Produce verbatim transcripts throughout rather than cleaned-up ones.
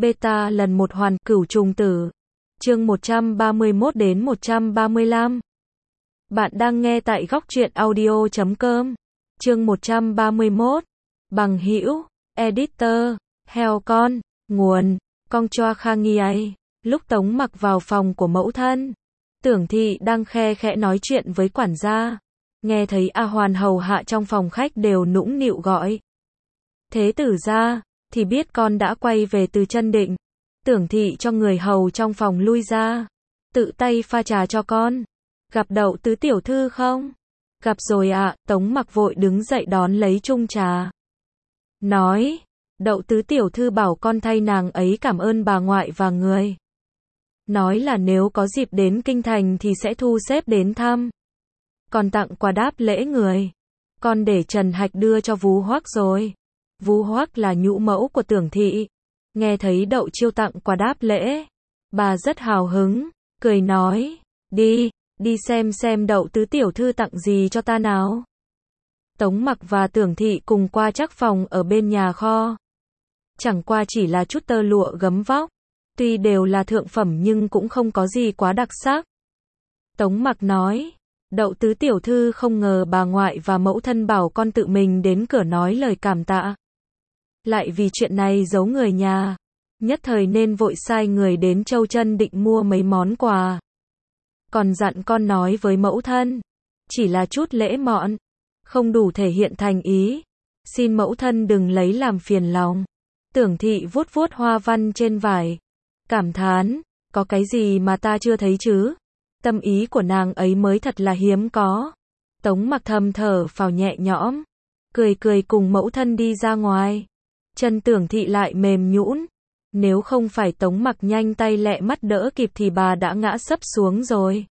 Beta lần một hoàn cửu trùng tử. Chương một trăm ba mươi mốt đến một trăm ba mươi lăm. Bạn đang nghe tại góc truyện audio chấm com. Chương một trăm ba mươi mốt. Bằng hữu, editor, heo con, nguồn, con choa khang nghi. Lúc Tống Mặc vào phòng của mẫu thân, Tưởng Thị đang khe khẽ nói chuyện với quản gia. Nghe thấy A Hoàn hầu hạ trong phòng khách đều nũng nịu gọi thế tử ra, thì biết con đã quay về từ Chân Định. Tưởng Thị cho người hầu trong phòng lui ra, tự tay pha trà cho con. Gặp Đậu tứ tiểu thư không? Gặp rồi ạ. À. Tống Mặc vội đứng dậy đón lấy chung trà. Nói, Đậu tứ tiểu thư bảo con thay nàng ấy cảm ơn bà ngoại và người. Nói là nếu có dịp đến kinh thành thì sẽ thu xếp đến thăm. Còn tặng quà đáp lễ người. Con để Trần Hạch đưa cho Vú Hoắc rồi. Vú Hoắc là nhũ mẫu của Tưởng Thị. Nghe thấy Đậu Chiêu tặng quà đáp lễ, bà rất hào hứng, cười nói, đi, đi xem xem Đậu tứ tiểu thư tặng gì cho ta nào. Tống Mặc và Tưởng Thị cùng qua chắc phòng ở bên nhà kho. Chẳng qua chỉ là chút tơ lụa gấm vóc, tuy đều là thượng phẩm nhưng cũng không có gì quá đặc sắc. Tống Mặc nói, Đậu tứ tiểu thư không ngờ bà ngoại và mẫu thân bảo con tự mình đến cửa nói lời cảm tạ. Lại vì chuyện này giấu người nhà, nhất thời nên vội sai người đến Châu Chân Định mua mấy món quà. Còn dặn con nói với mẫu thân, chỉ là chút lễ mọn, không đủ thể hiện thành ý, xin mẫu thân đừng lấy làm phiền lòng. Tưởng Thị vuốt vuốt hoa văn trên vải, cảm thán, có cái gì mà ta chưa thấy chứ? Tâm ý của nàng ấy mới thật là hiếm có. Tống Mặc thầm thở phào nhẹ nhõm, cười cười cùng mẫu thân đi ra ngoài. Chân Tưởng Thị lại mềm nhũn, nếu không phải Tống Mặc nhanh tay lẹ mắt đỡ kịp thì bà đã ngã sấp xuống rồi.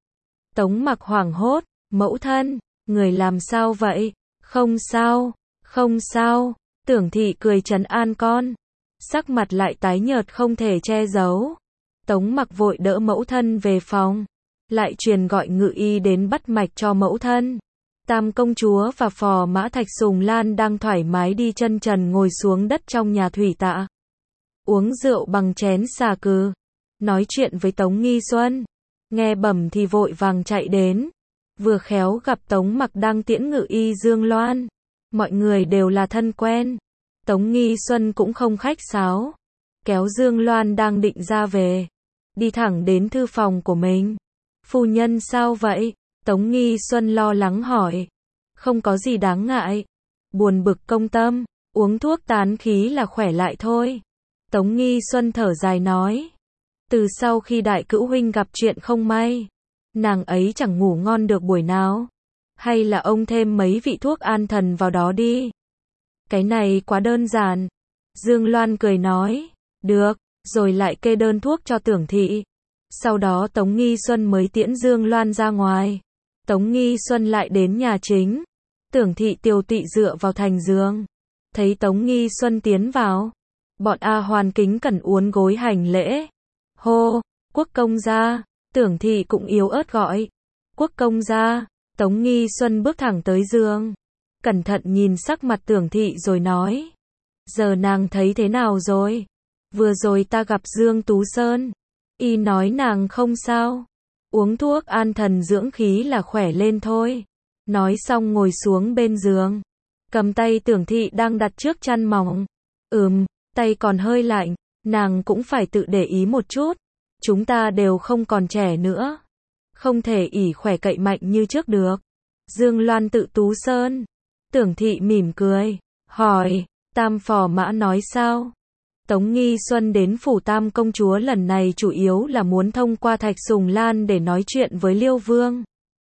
Tống Mặc hoảng hốt, mẫu thân, người làm sao vậy? Không sao, không sao. Tưởng Thị cười trấn an con, sắc mặt lại tái nhợt không thể che giấu. Tống Mặc vội đỡ mẫu thân về phòng, lại truyền gọi ngự y đến bắt mạch cho mẫu thân. Tam công chúa và phò mã Thạch Sùng Lan đang thoải mái đi chân trần ngồi xuống đất trong nhà thủy tạ, uống rượu bằng chén xà cừ, nói chuyện với Tống Nghi Xuân. Nghe bẩm thì vội vàng chạy đến, vừa khéo gặp Tống Mặc đang tiễn ngự y Dương Loan. Mọi người đều là thân quen. Tống Nghi Xuân cũng không khách sáo, kéo Dương Loan đang định ra về, đi thẳng đến thư phòng của mình. Phu nhân sao vậy? Tống Nghi Xuân lo lắng hỏi. Không có gì đáng ngại. Buồn bực công tâm, uống thuốc tán khí là khỏe lại thôi. Tống Nghi Xuân thở dài nói. Từ sau khi đại cữu huynh gặp chuyện không may, nàng ấy chẳng ngủ ngon được buổi nào. Hay là ông thêm mấy vị thuốc an thần vào đó đi. Cái này quá đơn giản. Dương Loan cười nói. Được, rồi lại kê đơn thuốc cho Tưởng Thị. Sau đó Tống Nghi Xuân mới tiễn Dương Loan ra ngoài. Tống Nghi Xuân lại đến nhà chính. Tưởng Thị tiều tụy dựa vào thành giường. Thấy Tống Nghi Xuân tiến vào, bọn A Hoàn kính cẩn uốn gối hành lễ. Hô, Quốc công gia. Tưởng Thị cũng yếu ớt gọi. Quốc công gia. Tống Nghi Xuân bước thẳng tới giường, cẩn thận nhìn sắc mặt Tưởng Thị rồi nói. Giờ nàng thấy thế nào rồi? Vừa rồi ta gặp Dương Tú Sơn, y nói nàng không sao, uống thuốc an thần dưỡng khí là khỏe lên thôi. Nói xong ngồi xuống bên giường, cầm tay Tưởng Thị đang đặt trước chăn mỏng. Ừm, tay còn hơi lạnh, nàng cũng phải tự để ý một chút. Chúng ta đều không còn trẻ nữa, không thể ỷ khỏe cậy mạnh như trước được. Dương Loan tự Tú Sơn. Tưởng Thị mỉm cười, hỏi, Tam phò mã nói sao? Tống Nghi Xuân đến phủ Tam công chúa lần này chủ yếu là muốn thông qua Thạch Sùng Lan để nói chuyện với Liêu Vương.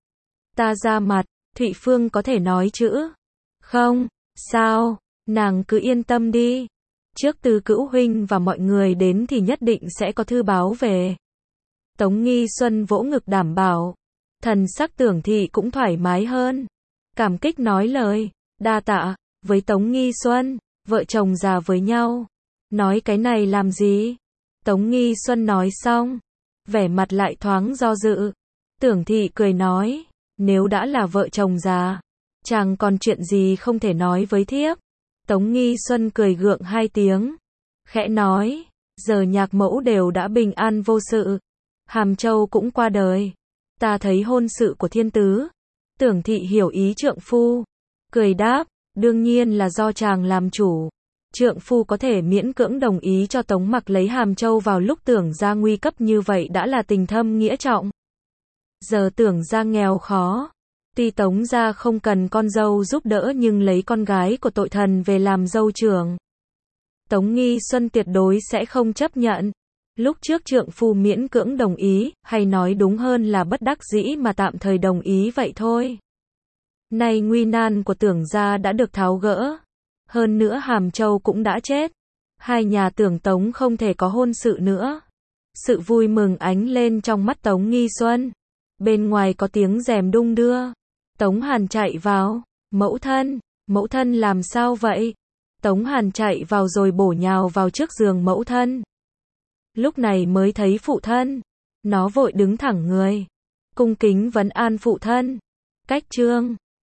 Ta ra mặt, Thụy Phương có thể nói chữ? Không, sao, nàng cứ yên tâm đi. Trước Từ Cữu huynh và mọi người đến thì nhất định sẽ có thư báo về. Tống Nghi Xuân vỗ ngực đảm bảo. Thần sắc Tưởng Thị cũng thoải mái hơn, cảm kích nói lời, đa tạ. Với Tống Nghi Xuân, vợ chồng già với nhau, nói cái này làm gì? Tống Nghi Xuân nói xong, vẻ mặt lại thoáng do dự. Tưởng Thị cười nói, nếu đã là vợ chồng già, chàng còn chuyện gì không thể nói với thiếp? Tống Nghi Xuân cười gượng hai tiếng, khẽ nói, Giờ nhạc mẫu đều đã bình an vô sự. Hàm Châu cũng qua đời. Ta thấy hôn sự của thiên tứ. Tưởng thị hiểu ý trượng phu. Cười đáp, đương nhiên là do chàng làm chủ. Trượng phu có thể miễn cưỡng đồng ý cho Tống Mặc lấy Hàm Châu vào lúc Tưởng gia nguy cấp như vậy đã là tình thâm nghĩa trọng. Giờ Tưởng gia nghèo khó. Tuy Tống gia không cần con dâu giúp đỡ nhưng lấy con gái của tội thần về làm dâu trưởng. Tống Nghi Xuân tuyệt đối sẽ không chấp nhận. Lúc trước trượng phu miễn cưỡng đồng ý, hay nói đúng hơn là bất đắc dĩ mà tạm thời đồng ý vậy thôi. Nay nguy nan của Tưởng gia đã được tháo gỡ. Hơn nữa Hàm Châu cũng đã chết. Hai nhà Tưởng Tống không thể có hôn sự nữa. Sự vui mừng ánh lên trong mắt Tống Nghi Xuân. Bên ngoài có tiếng rèm đung đưa. Tống Hàn chạy vào. Mẫu thân, mẫu thân làm sao vậy? Tống Hàn chạy vào rồi bổ nhào vào trước giường mẫu thân. Lúc này mới thấy phụ thân. Nó vội đứng thẳng người. Cung kính vấn an phụ thân. Cách trương.